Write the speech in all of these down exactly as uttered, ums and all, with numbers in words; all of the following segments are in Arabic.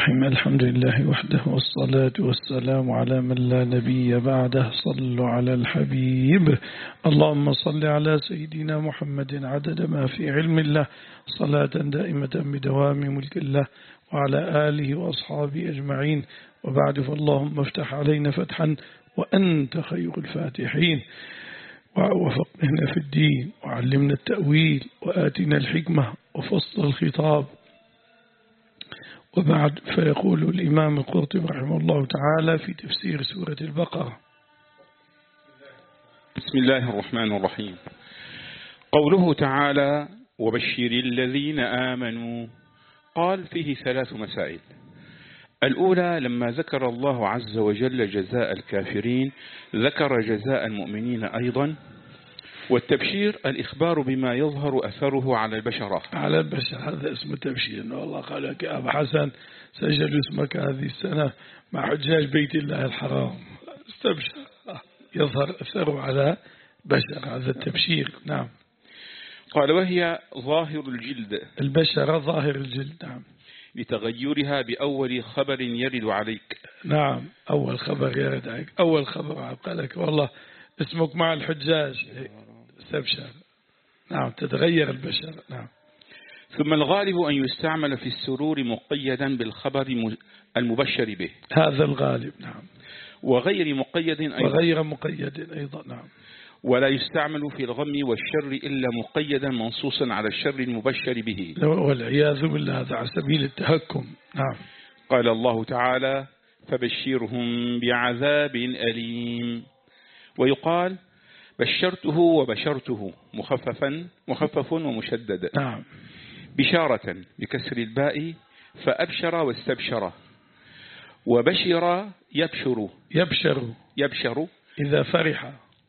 الرحيم. الحمد لله وحده والصلاة والسلام على من لا نبي بعده. صلوا على الحبيب. اللهم صل على سيدنا محمد عدد ما في علم الله، صلاة دائمة بدوام ملك الله، وعلى آله وأصحابه أجمعين. وبعد، فاللهم افتح علينا فتحا وأنت خير الفاتحين، ووفقنا في الدين، وعلمنا التأويل، وآتنا الحكمة وفصل الخطاب. وبعد، فيقول الإمام القرطبي رحمه الله تعالى في تفسير سورة البقرة: بسم الله الرحمن الرحيم. قوله تعالى: وبشر الذين آمنوا، قال فيه ثلاث مسائل. الأولى، لما ذكر الله عز وجل جزاء الكافرين ذكر جزاء المؤمنين أيضا. والتبشير الإخبار بما يظهر أثره على البشرة على البشر هذا اسم التبشير. والله قال لك يا أبا حسن سجل اسمك هذه السنة مع حجاج بيت الله الحرام، استبشر، يظهر أثره على بشر، هذا التبشير. نعم. قال: وهي ظاهر الجلد، البشرة ظاهر الجلد. نعم. لتغيرها بأول خبر يرد عليك. نعم، أول خبر يرد عليك، أول خبر قال لك والله اسمك مع الحجاج، استبشر. نعم، تتغير البشرة. نعم. ثم الغالب أن يستعمل في السرور مقيدا بالخبر المبشر به، هذا الغالب. نعم. وغير مقيد أيضا، وغير مقيد أيضا. نعم. ولا يستعمل في الغم والشر إلا مقيدا منصوصا على الشر المبشر به، والعياذ بالله، هذا على سبيل التهكم. نعم. قال الله تعالى: فبشرهم بعذاب أليم. ويقال: بشرته وبشرته، مخففا مخفف ومشدد. نعم. بشارة بكسر الباء، فأبشر واستبشر. وبشر يبشر يبشر يبشر إذا فرح.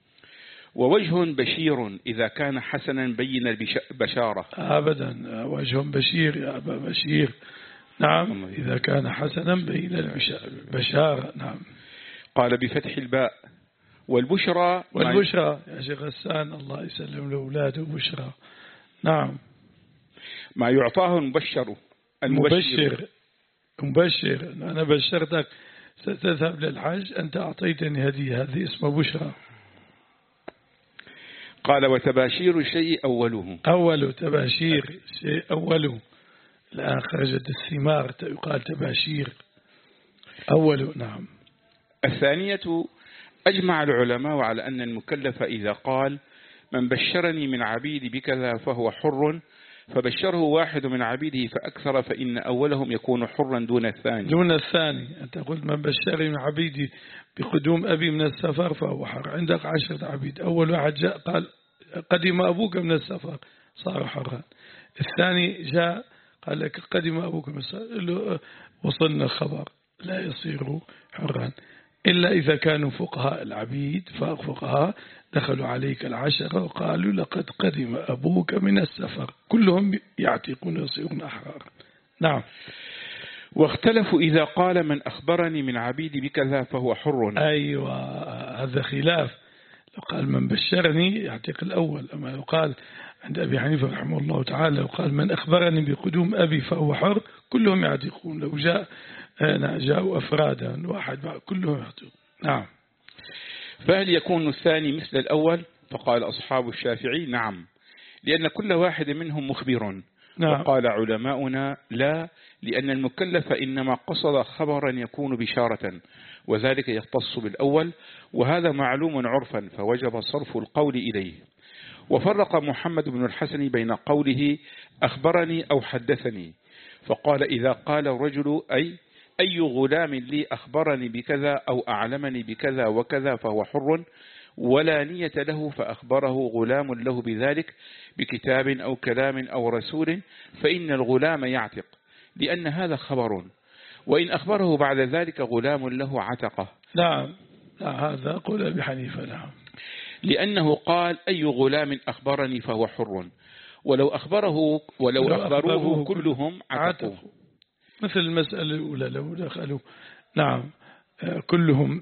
ووجه بشير إذا كان حسنا بين البشارة. أبدا، وجه بشير يا أبا بشير. نعم، إذا كان حسنا بين البشارة. نعم. قال: بفتح الباء. والبشرى والبشرى يا شيخ غسان، الله يسلم لأولاده بشرى. نعم. ما يعطاه المبشر المبشر مبشر. أنا بشرتك ستذهب للحج، أنت أعطيتني هدية، هذه اسمها بشرى. قال: وتباشير الشيء أوله. أول تباشير شيء أوله. الآن خرجت الثمار يقال تباشير أوله. نعم. الثانية، أجمع العلماء على أن المكلف إذا قال: من بشرني من عبيدي بكذا فهو حر، فبشره واحد من عبيده فأكثر، فإن أولهم يكون حرا دون الثاني. دون الثاني. أنت قلت من بشرني من عبيدي بقدوم أبي من السفر فهو حر. عندك عشرة عبيد، أول واحد جاء قال قدم أبوك من السفر صار حرا. الثاني جاء قال لك قدم أبوك من السفر، وصلنا الخبر، لا يصير حرا إلا إذا كانوا فقهاء العبيد. فقهاء دخلوا عليك العشرة وقالوا لقد قدم أبوك من السفر، كلهم يعتقون ويصيرون أحرار. نعم. واختلفوا إذا قال: من أخبرني من عبيدي بكذا فهو حر. أيوة، هذا خلاف. لو قال من بشرني يعتق الأول، أما لو قال عند أبي حنيفة رحمه الله تعالى لو قال من أخبرني بقدوم أبي فهو حر، كلهم يعتقون. لو جاء جاءوا أفرادا واحد كلهم يعتقون. نعم. فهل يكون الثاني مثل الأول؟ فقال أصحاب الشافعي: نعم، لأن كل واحد منهم مخبر. نعم. وقال علماؤنا: لا، لأن المكلف إنما قصد خبرا يكون بشارة، وذلك يختص بالأول، وهذا معلوم عرفا، فوجب صرف القول إليه. وفرق محمد بن الحسن بين قوله أخبرني أو حدثني، فقال: إذا قال الرجل أي أي غلام لي أخبرني بكذا أو أعلمني بكذا وكذا فهو حر، ولا نية له فأخبره غلام له بذلك بكتاب أو كلام أو رسول، فإن الغلام يعتق، لأن هذا خبر. وإن أخبره بعد ذلك غلام له عتقه. نعم. لا، هذا قول أبي حنيفة. نعم. لأنه قال: أي غلام أخبرني فهو حر، ولو أخبره ولو أخبروه كلهم عتقوا، مثل المسألة الأولى لو دخلوا. نعم. كلهم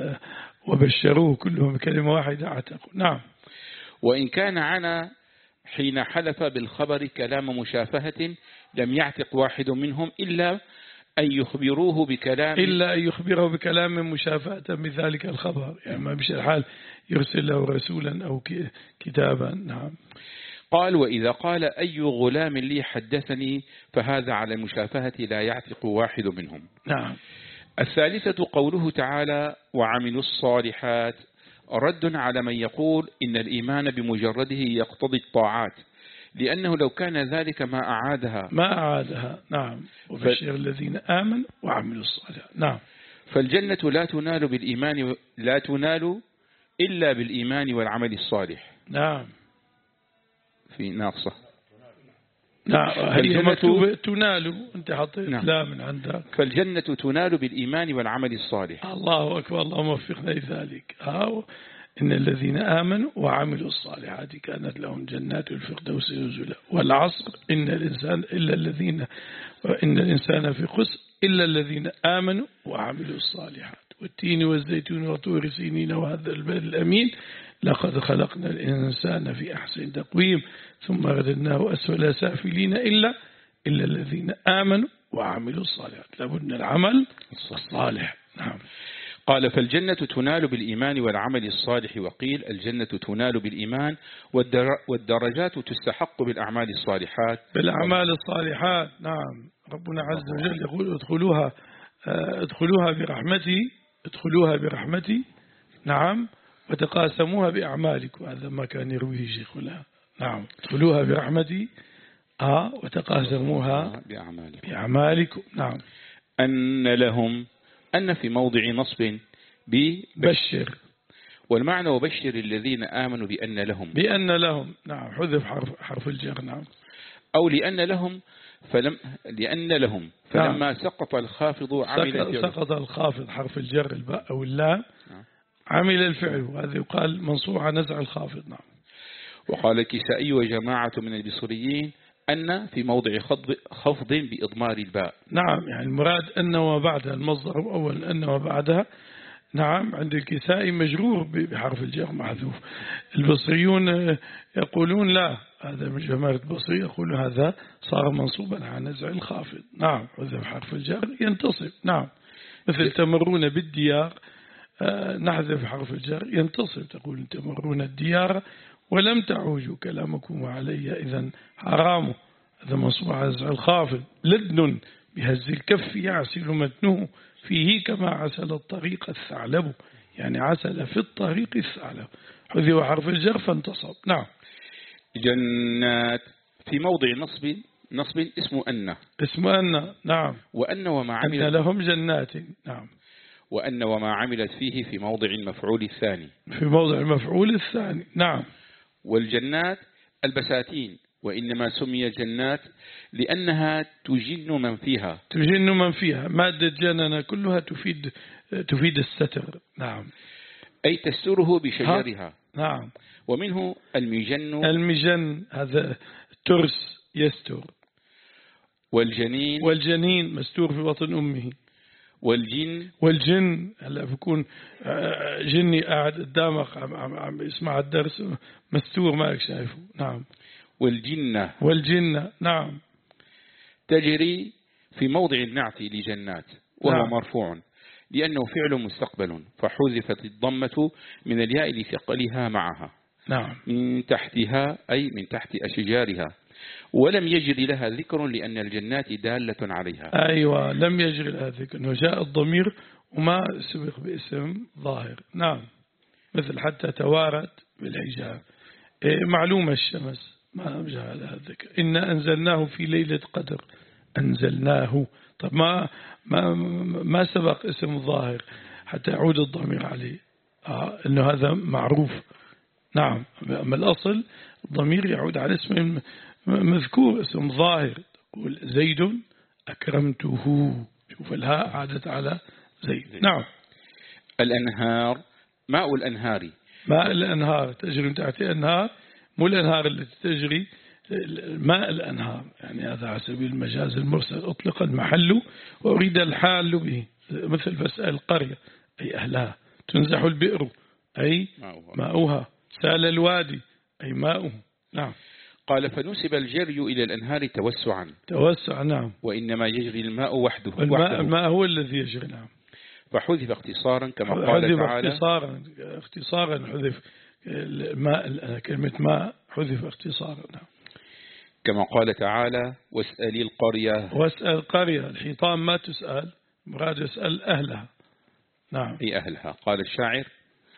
وبشروه كلهم كلمة واحدة عتقوا. نعم. وإن كان عنا حين حلف بالخبر كلام مشافهة لم يعتق واحد منهم إلا أن يخبروه بكلام إلا أن يخبره بكلام مشافهة بذلك الخبر، يعني ما بش الحال يرسل له رسولا أو كتابا. نعم. قال وإذا قال أي غلام لي حدثني فهذا على المشافهة لا يعتق واحد منهم. نعم. الثالثة قوله تعالى وعملوا الصالحات، رد على من يقول إن الإيمان بمجرده يقتضي الطاعات، لأنه لو كان ذلك ما أعادها ما أعادها. نعم. وبشر ف... الذين آمنوا وعملوا الصالحات. نعم. فالجنة لا تنال بالإيمان لا تنال إلا بالإيمان والعمل الصالح. نعم. في ناقصة. نعم. هي مكتوبة تنال، أنت حطيت نعم. لا من عندك. فالجنة تنال بالإيمان والعمل الصالح. الله أكبر، اللهم وفقنا لذلك. إن الذين آمنوا وعملوا الصالحات كانت لهم جنات الفردوس نزلا. والعصر إن الإنسان إلا الذين إن الإنسان في خسر إلا الذين آمنوا وعملوا الصالحات. والتين والزيتون وطور سينين وهذا البلد الأمين لقد خلقنا الإنسان في أحسن تقويم ثم رددناه أسفل سافلين إلا إلا الذين آمنوا وعملوا الصالحات. لابد من العمل الصالح. نعم. قال فالجنة تنال بالإيمان والعمل الصالح، وقيل الجنة تنال بالإيمان والدرجات تستحق بالأعمال الصالحات. بالأعمال الصالحات. نعم. ربنا عز وجل يقول ادخلوها ادخلوها برحمتي ادخلوها برحمتي. نعم. وتقاسموها بأعمالكم، هذا ما كان يرويه شيخنا. نعم. ادخلوها برحمتي آه وتقاسموها بأعمالكم. بأعمالكم. نعم. أن لهم أن في موضع نصب ببشر، والمعنى وبشر الذين آمنوا بأن لهم بأن لهم. نعم. حذف حرف حرف الجر. نعم. أو لأن لهم فلم لأن لهم فلما نعم. سقط الخافض عمل الفعل. سقط الخافض حرف الجر الباء أو اللام نعم. عمل الفعل، وهذا يقال منصوب على نزع الخافض. نعم. وقال الكسائي وجماعة من البصريين أن في موضع خفض بإضمار الباء. نعم. يعني المراد أن وبعدها، المصدر الأول أن وبعدها. نعم. عند الكسائي مجرور بحرف الجر محذوف. البصريون يقولون لا، هذا من جماعة البصري يقول هذا صار منصوبا على نزع الخافض. نعم. حذف حرف الجر ينتصب. نعم. مثل تمرون بالديار نحذف حرف الجر ينتصب، تقول تمرون الديار ولم تعوجوا كلامكم علي إذن حرام، هذا منصوب على نزع الخافض. لدن بهز الكف يعسل متنه فيه كما عسل الطريق الثعلب، يعني عسل في الطريق الثعلب، حذف حرف الجر فانتصب. نعم. جنات في موضع نصب نصب اسم أن اسم أن. نعم. وأن وما عملت أن لهم جنات. نعم. وأن وما عملت فيه في موضع المفعول الثاني في موضع المفعول الثاني. نعم. والجنات البساتين، وإنما سمي جنات لأنها تجن من فيها. تجن من فيها. مادة جننا كلها تفيد تفيد الستر. نعم. أي تستره بشجرها. نعم. ومنه المجن. المجن هذا ترس يستر. والجنين. والجنين مستور في بطن أمه. والجن. والجن هلا بكون جني قاعد قدامك عم عم عم يسمع الدرس مستور مالك شايفه. نعم. والجنة. والجنة. نعم. تجري في موضع النعت لجنات وهو نعم. مرفوع لأنه فعل مستقبل، فحذفت الضمة من الياء لثقلها معها. نعم. من تحتها أي من تحت أشجارها، ولم يجري لها ذكر لأن الجنات دالة عليها. أيوة. لم يجري لها ذكر، أنه جاء الضمير وما سبق باسم ظاهر. نعم. مثل حتى توارت بالحجاب. إيه معلومة الشمس ما جاء لها ذكر. إنا أنزلناه في ليلة قدر. أنزلناه. طب ما ما ما سبق اسم ظاهر حتى يعود الضمير عليه. آه إنه هذا معروف. نعم. أما الأصل الضمير يعود على اسم مذكور، اسم ظاهر. تقول زيد أكرمته. شوف الهاء عادت على زيد. نعم. الأنهار ماء الأنهار. ماء الأنهار تجري من تحت الأنهار، مو الأنهار التي تجري، ماء الأنهار، يعني هذا على سبيل المجاز المرسل. أطلق المحل وأريد الحال به، مثل فاسأل القرية أي أهلها. تنزح البئر أي ماؤها. سال الوادي أي ماؤه. نعم. قال فنسب الجري إلى الأنهار توسعا توسع نعم، وإنما يجري الماء وحده, الماء, وحده الماء هو الذي يجري نعم. فحذف اختصارا كما قال حذف تعالى اختصارا اختصارا حذف الماء، كلمة ماء حذف اختصارا نعم. كما قال تعالى واسأل القرية، واسأل القرية، الحيطان ما تسأل، مراد يسأل أهلها نعم. أي أهلها. قال الشاعر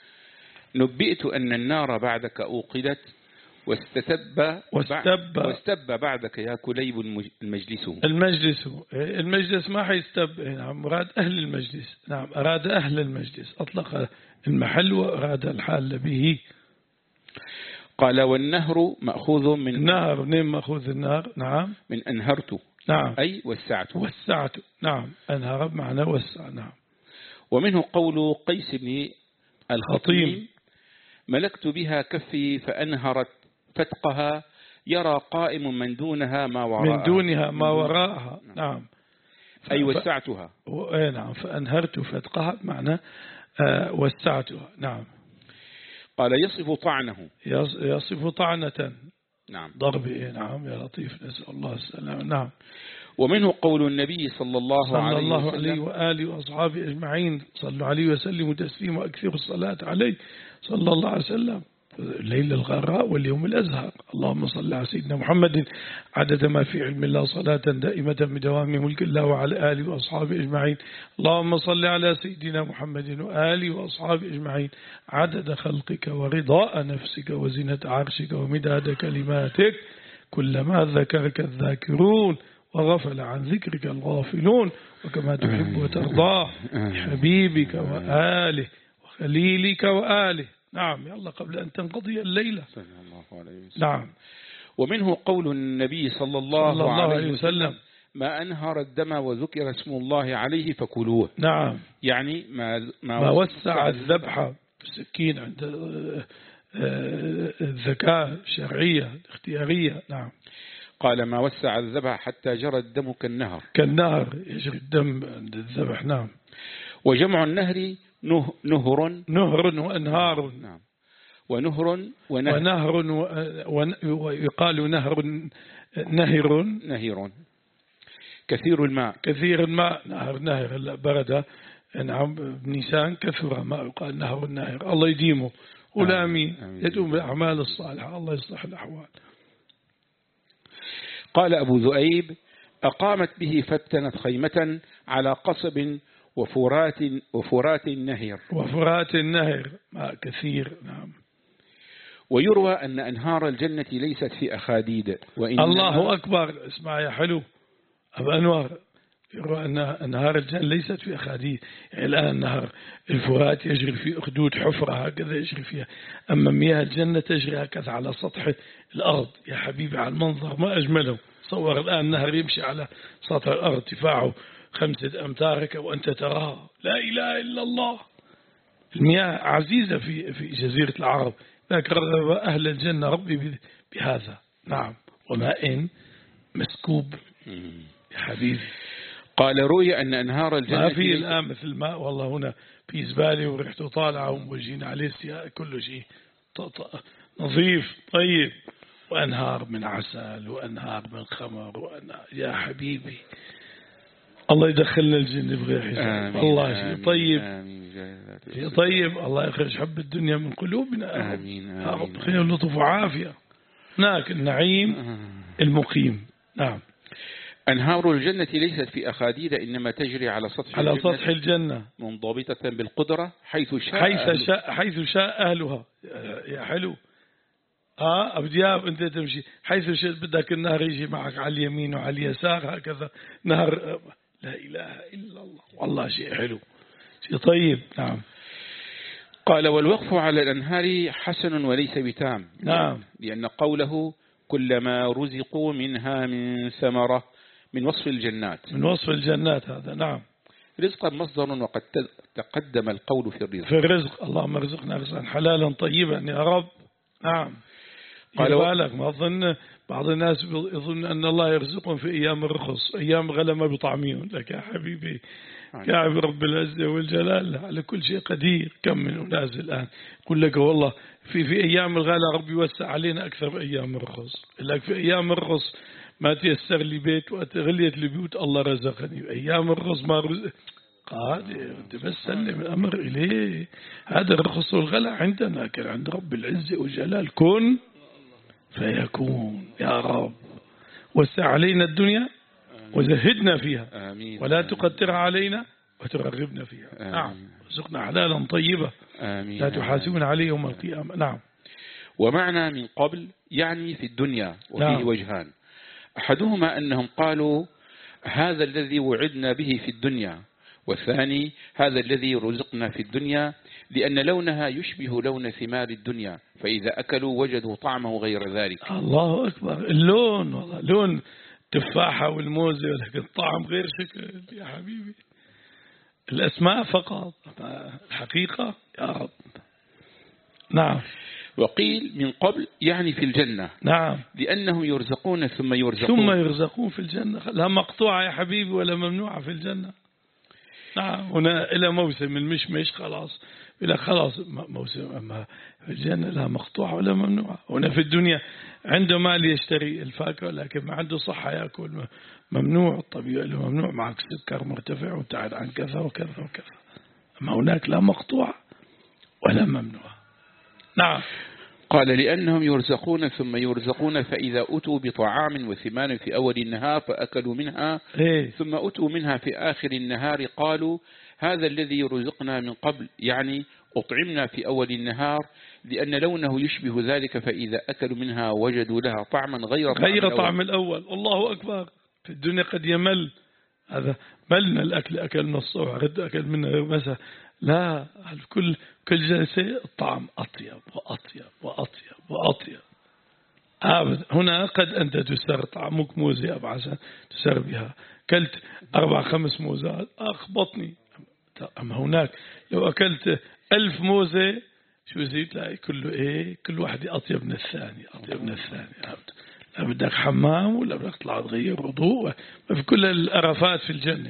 نبئت أن النار بعدك أوقدت واستتب واستب واستب بعدك يا كليب المجلس. المجلس المجلس ما حيستب نعم، مراد أهل المجلس نعم، أراد أهل المجلس، أطلق المحل وأراد الحال به. قال والنهر مأخوذ من النهر، منين مأخوذ النهر نعم، من أنهرت نعم أي وسعت وسعت نعم، أنهر بمعنى وسع نعم. ومنه قول قيس بن الخطيم خطيم ملكت بها كفي فأنهرت فتقها يرى قائم من دونها ما وراءها، من دونها ما وراءها نعم، أي وسعتها أي نعم، فأنهرت فتقها بمعنى آه وسعتها نعم. قال يصف طعنه، يصف طعنة نعم ضربه نعم، يا لطيف نسأل الله السلامة نعم. ومنه قول النبي صلى الله, صلى عليه, الله وسلم عليه وآله وأصحابه أجمعين صلوا عليه وسلموا تسليما وأكثروا الصلاة عليه صلى الله عليه وسلم الليل الغراء واليوم الأزهر. اللهم صل على سيدنا محمد عدد ما في علم الله صلاة دائمة بدوام ملك الله وعلى آله وأصحابه أجمعين. اللهم صل على سيدنا محمد وآله وأصحابه أجمعين عدد خلقك ورضاء نفسك وزنة عرشك ومداد كلماتك كلما ذكرك الذاكرون وغفل عن ذكرك الغافلون وكما تحب وترضاه حبيبك وآله وخليلك وآله. نعم يلا قبل أن تنقضي الليلة. نعم. ومنه قول النبي صلى الله, صلى الله عليه وسلم ما أنهر الدم وذكر اسم الله عليه فكلوه. نعم يعني ما, ما, ما وسع الذبح بالسكين عند الذكاء الشرعية الاختيارية. نعم. قال ما وسع الذبح حتى جرى الدم كالنهر، كالنهر يجري الدم عند الذبح. نعم. وجمع النهر نه نهر نهر وأنهار. نعم. ونهر ونهر, ونهر ويقال نهر نهر نهر كثير الماء، كثير الماء نهر نهر برد نعم بنيسان كثر ما يقال نهر النهر. الله يديمه ولا أمين يدوم بالأعمال الصالحة الله يصلح الأحوال. قال أبو ذؤيب أقامت به فتنت خيمة على قصب وفرات وفرات النهر وفرات النهر ماء كثير. نعم. ويروى أن أنهار الجنة ليست في أخاديد الله أكبر. اسمع يا حلو أبو أنوار، يروى أن أنهار الجنة ليست في أخاديد، يعني الآن نهر الفرات يجري في أخدود حفرة هكذا يجري فيها، أما مياه الجنة تجري هكذا على سطح الأرض. يا حبيبي على المنظر ما أجمله. صور الآن نهر يمشي على سطح الأرض ارتفاعه خمسة أمتارك وأنت تراها. لا إله إلا الله. المياه عزيزة في في جزيرة العرب، لكن رغب أهل الجنة ربي بهذا. نعم. وماء مسكوب يا حبيبي. قال روي أن أنهار الجنة ما في الآن مثل الماء والله هنا في زبالة وريحته طالعة وموجين عليه سياء كل شيء نظيف طيب، وأنهار من عسل وأنهار من خمر وأنهار. يا حبيبي الله يدخلنا الجنة بغير حساب. الله شيء طيب شيء طيب. الله يخرج حب الدنيا من قلوبنا. آمين يا رب خير لطف وعافية. هناك النعيم المقيم. نعم. أنهار الجنة ليست في أخاديد إنما تجري على سطح على الجنة سطح الجنة منضبطة بالقدرة حيث شاء حيث شاء حيث شاء أهلها. يا حلو. آه أبو دياب أنت تمشي حيث شاء بدك النهر يجي معك على اليمين وعلى اليسار هكذا نهر. لا إله إلا الله. والله شيء حلو شيء طيب. نعم. قال والوقف على الأنهار حسن وليس بتام. نعم. لأن قوله كلما رزقوا منها من ثمرة من وصف الجنات من وصف الجنات هذا. نعم. رزقا مصدر وقد تقدم القول في الرزق. في الرزق. اللهم ارزقنا رزقا حلالا طيبا يا رب. نعم. قال بالك ما أظن بعض الناس يظن أن الله يرزقهم في أيام الرخص، أيام غلا ما بطعميهم لك يا حبيبي. كعب رب العزة والجلال على كل شيء قدير. كم من أناس الآن يقول لك والله في في أيام الغلا ربي يوسع علينا أكثر من أيام الرخص. لك في أيام الرخص ما تيسر لي بيت وغليت لي بيوت الله رزقني. أيام الرخص ما رزق قادر أنت بس سلم الأمر إليه. هذا الرخص والغلا عندنا، لكن عند رب العزة والجلال كن فيكون. يا رب وسع علينا الدنيا وزهدنا فيها آمين. ولا تقترها علينا وترغبنا فيها. آمين. نعم رزقنا حلالا طيبة. آمين. لا تحاسبنا عليه يوم القيامة. نعم. ومعنى من قبل يعني في الدنيا وفيه نعم. وجهان. أحدهما أنهم قالوا هذا الذي وعدنا به في الدنيا، والثاني هذا الذي رزقنا في الدنيا، لأن لونها يشبه لون ثمار الدنيا، فإذا أكلوا وجدوا طعمه غير ذلك. الله أكبر. اللون والله لون تفاحة والموزة، ولكن الطعم غير شكل يا حبيبي. الأسماء فقط، الحقيقة يا رب. نعم. وقيل من قبل يعني في الجنة. نعم. لأنهم يرزقون ثم يرزقون ثم يرزقون في الجنة. لا مقطوعة يا حبيبي ولا ممنوعة في الجنة. نعم. هنا إلى موسم المشمش خلاص، إلى خلاص موسم. أما في الجنة لا مقطوعة ولا ممنوعة. هنا في الدنيا عنده مال يشتري الفاكهة، لكن ما عنده صحة يأكل ممنوع. الطبيعي ممنوع، معك سكر مرتفع وتعد عن كذا وكذا وكذا. أما هناك لا مقطوعة ولا ممنوعة. نعم. قال لأنهم يرزقون ثم يرزقون، فإذا أتوا بطعام وثمان في أول النهار فأكلوا منها إيه؟ ثم أتوا منها في آخر النهار قالوا هذا الذي رزقنا من قبل، يعني أطعمنا في أول النهار، لأن لونه يشبه ذلك، فإذا أكلوا منها وجدوا لها طعما غير طعم غير الأول. طعم الأول. الله أكبر. في الدنيا قد يمل، هذا ملنا الأكل، أكلنا الصبح غد أكل منا غير مساء. لا، كل كل جلسة الطعم أطيب وأطيب وأطيب وأطيب. أبدا. هنا قد أنت تسر طعمك موزة أبو حسن تسر بها، كلت أربع خمس موزات أخبطني. أما هناك لو أكلت ألف موزة شو زيت تلاقي كله إيه، كل واحد أطيب من الثاني، أطيب من الثاني. لا بدك حمام ولا بدك تطلع تغير وضوء، ما في كل الأرفات في الجنة.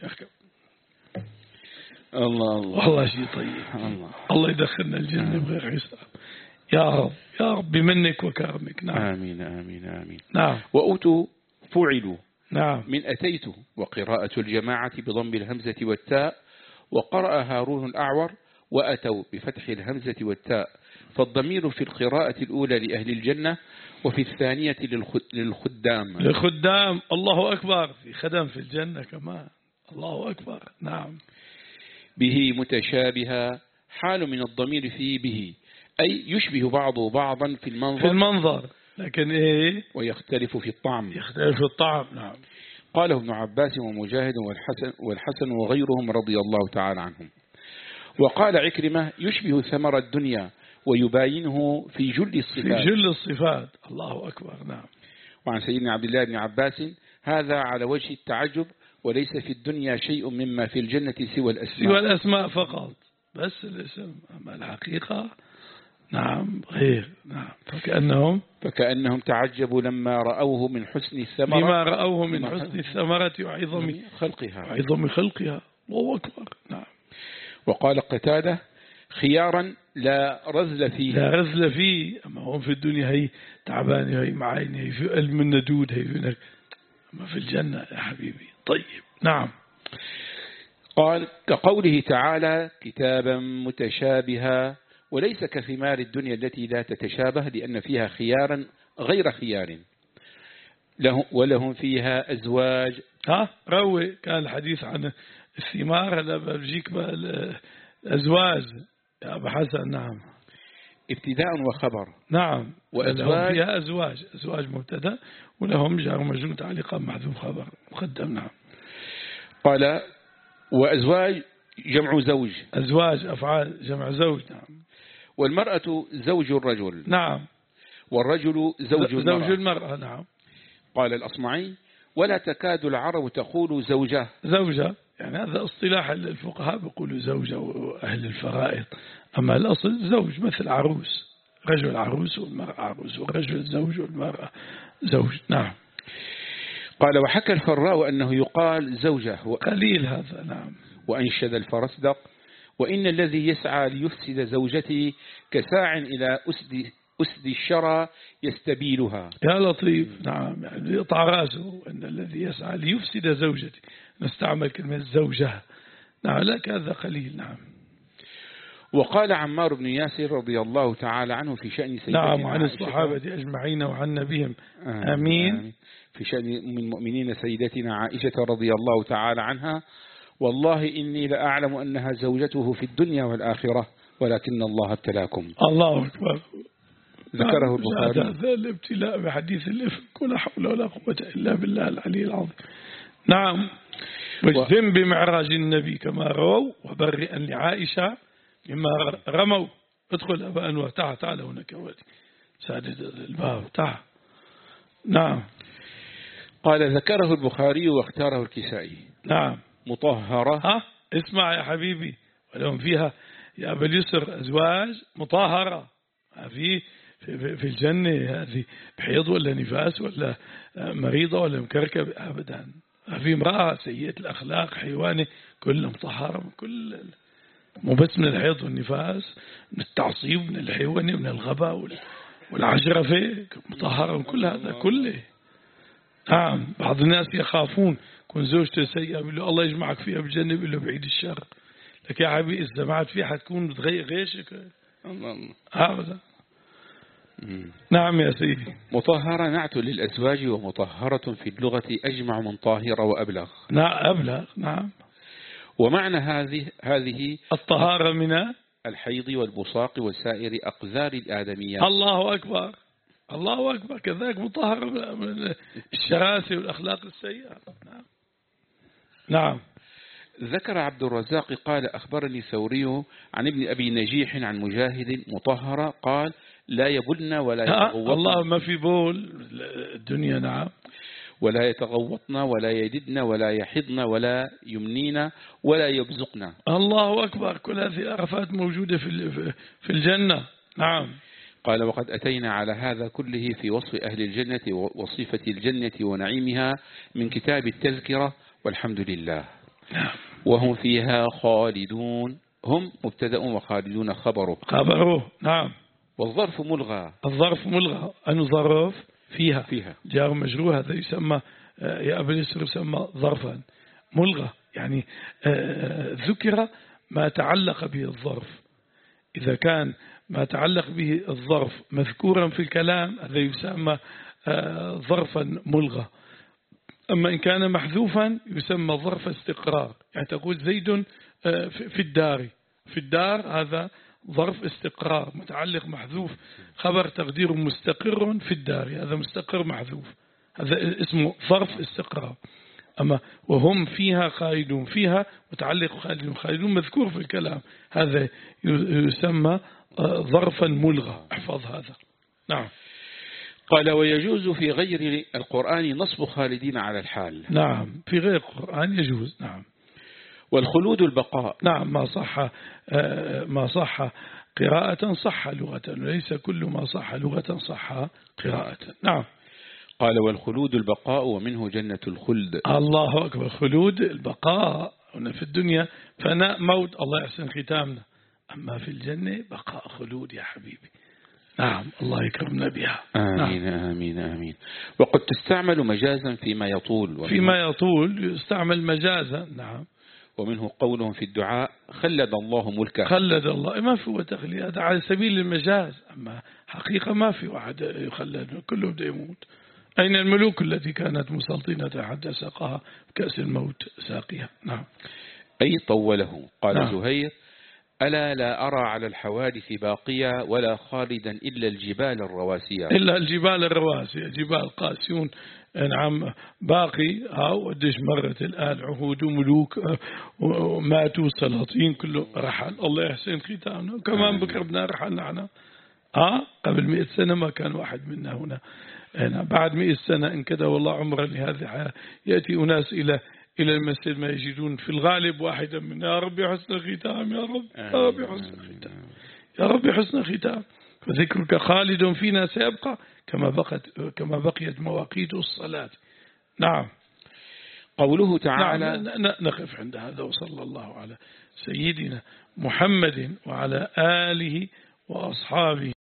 الله الله والله شيء طيب. الله, الله يدخلنا الجنة بغير حساب يا رب، يا رب بمنك وكرمك. نعم. آمين آمين آمين. نعم. وأتوا فعلوا. نعم. من أتيت، وقراءة الجماعة بضم الهمزة والتاء، وقرأ هارون الأعور وأتوا بفتح الهمزة والتاء، فالضمير في القراءة الأولى لأهل الجنة، وفي الثانية للخدام. للخدام. الله أكبر. في خدم في الجنة كمان. الله أكبر. نعم. به متشابها، حال من الضمير فيه به، أي يشبه بعضه بعضا في المنظر في المنظر لكن إيه، ويختلف في الطعم. يختلف في الطعم. نعم. قاله ابن عباس ومجاهد والحسن, والحسن وغيرهم رضي الله تعالى عنهم. وقال عكرمة يشبه ثمر الدنيا ويباينه في جل الصفات. في جل الصفات. الله أكبر. نعم. وعن سيدنا عبد الله بن عباس هذا على وجه التعجب، وليس في الدنيا شيء مما في الجنة سوى الأسماء. سوى الأسماء فقط، بس الاسم. أما الحقيقة نعم غير. نعم. فكأنهم فكأنهم تعجبوا لما رأوه من حسن الثمرة، لما رأوه من حسن الثمرة وعظم خلقها وعظم خلقها. الله أكبر. نعم. وقال قتادة خيارا لا رزل فيه. لا رزل فيه. أما هم في الدنيا هي تعبان، هي معين، هي في قلب من ندود، هي في. أما في الجنة يا حبيبي طيب. نعم. قال كقوله تعالى كتابا متشابها، وليس كثمار الدنيا التي لا تتشابه، لأن فيها خيارا غير خيار له، ولهم فيها أزواج. ها روي كان الحديث عن الثمار، هذا بيجيك الأزواج يا أبو حسن. نعم. ابتداء وخبر. نعم. وأزواج فيها أزواج، أزواج مبتدا ولهم جار مجرور تعليقا محذوف خبر مقدم. نعم. قال وأزواج جمع زوج. أزواج أفعال جمع زوج. نعم. والمرأة زوج الرجل. نعم. والرجل زوج المرأة. زوج المرأة. نعم. قال الأصمعي ولا تكاد العرب تقول زوجة. زوجة يعني هذا اصطلاح الفقهاء بيقولوا زوجة وأهل الفرائض، أما الأصل زوج مثل عروس، رجل عروس والمرأة عروس، والرجل زوج والمرأة زوج. نعم. قال وحكى الفراء أنه يقال زوجة قليل هذا. نعم. وأنشد الفرزدق: وإن الذي يسعى ليفسد زوجتي كساع إلى أسد, أسد الشرى يستبيلها. يا لطيف. نعم، يعني يقطع راسه. إن الذي يسعى ليفسد زوجتي، نستعمل كلمة زوجها. نعم، لك هذا قليل. نعم. وقال عمار بن ياسر رضي الله تعالى عنه في شأن سيدنا نعم، وعن الصحابة أجمعين وعن نبيهم. آمين, آمين. في شأن من المؤمنين سيدتنا عائشة رضي الله تعالى عنها: والله إني لأعلم أنها زوجته في الدنيا والآخرة ولكن الله ابتلاكم. الله أكبر. ذكره البخاري. هذا الابتلاء بحديث الإفك، ولا حول ولا قوة إلا بالله العلي العظيم. نعم. واجزم بمعراج النبي كما رووا، وبرئا لعائشة مما رموا. ادخل أبا أنور، تعال تعال هناك ولدي، سادد الباب، تعال. نعم. قال: ذكره البخاري واختاره الكسائي. نعم. مطهرة. ها اسمع يا حبيبي، ولهم فيها يا أبا اليسر أزواج مطهرة. في في, في الجنة هذه بحيض ولا نفاس ولا مريضة ولا مكركب أبدا. في امرأة سيئة الأخلاق حيوانة كلها مطهرة من كل، مو بس من الحيض والنفاس، من التعصيب، من الحيوانة، من الغباء والعجرفة، مطهرة من كل هذا كله. نعم. بعض الناس يخافون كون زوجته سيئة، بيقول له الله يجمعك فيها بالجنة، بيقول له بعيد الشر. لك يا حبيبي إذا جمعت فيها حتكون بتغير غيشك. أبدا. نعم يا سيدي. مطهرة نعت للأزواج، ومطهرة في اللغة أجمع من طاهرة وأبلغ. نعم أبلغ. نعم. ومعنى هذه هذه الطهارة من الحيض والبصاق وسائر أقذار الآدميات. الله أكبر. الله أكبر. كذلك مطهر من الشراسة والأخلاق السيئة. نعم. نعم. ذكر عبد الرزاق قال: أخبرني ثوري عن ابن أبي نجيح عن مجاهد مطهرة قال: لا يبلن ولا يتغوطن. الله ما في بول الدنيا. نعم. ولا يتغوطن ولا يددن ولا يحضن ولا يمنين ولا يبزقن. الله أكبر. كل هذه العرفات موجودة في في الجنة. نعم. قال: وقد أتينا على هذا كله في وصف أهل الجنة وصفة الجنة ونعيمها من كتاب التذكرة، والحمد لله. نعم. وهم فيها خالدون. هم مبتدأ وخالدون خبره. خبره. نعم. والظرف ملغى. الظرف ملغى. أنه ظرف فيها فيها جار مجرور. هذا يسمى يا أبا اليسر يسمى ظرفا ملغى، يعني ذكر ما تعلق به الظرف. إذا كان ما تعلق به الظرف مذكورا في الكلام هذا يسمى ظرفا ملغى. أما إن كان محذوفا يسمى ظرف استقرار. يعني تقول زيد في الدار، في الدار هذا ظرف استقرار متعلق محذوف، خبر تقدير مستقر في الدار، هذا مستقر محذوف، هذا اسمه ظرف استقرار. أما وهم فيها خالدون، فيها متعلق خالدون، خالدون مذكور في الكلام، هذا يسمى ظرفا ملغى. احفظ هذا. نعم. قال: ويجوز في غير القرآن نصب خالدين على الحال. نعم، في غير القرآن يجوز. نعم. والخلود البقاء. نعم، ما صح ما صح قراءة صح لغة، وليس كل ما صح لغة صح قراءة. نعم. قال: والخلود البقاء ومنه جنة الخلد. الله أكبر. خلود البقاء هنا في الدنيا فناء موت، الله يحسن ختامنا. أما في الجنة بقاء خلود يا حبيبي. نعم، الله يكرمنا بها. آمين. نعم. آمين آمين. وقد تستعمل مجازا فيما يطول. فيما يطول يستعمل مجازا. نعم. ومنه قولهم في الدعاء: خلد الله ملكه. خلد الله، ما في تخليد، هذا على سبيل المجاز، أما حقيقة ما في واحد يخلد، كله بده يموت. أين الملوك التي كانت مسلطنة حتى ساقها كأس الموت ساقها. نعم. أي طوله. قال نعم. زهير: ألا لا أرى على الحوادث باقية ولا خالدا إلا الجبال الرواسية. إلا الجبال الرواسية، جبال قاسيون. نعم، باقي. هاو قديش مرت الآن عهود وملوك وماتوا سلاطين كله رحل، الله يحسن ختامنا. كمان بكرة بدنا نرحل نحن. آه قبل مئة سنة ما كان واحد منا هنا. هنا بعد مئة سنة إن كده والله عمرا لهذه الحياة يأتي أناس إلى إلى المسجد ما يجدون في الغالب واحدا منا. يا رب حسن الختام، يا رب يا رب حسن الختام، يا رب حسن الختام. فذكرك خالد فينا سيبقى كما بقت كما بقيت مواقيت الصلاة. نعم. قوله تعالى نعم نقف عند هذا. وصلى الله على سيدنا محمد وعلى آله وأصحابه.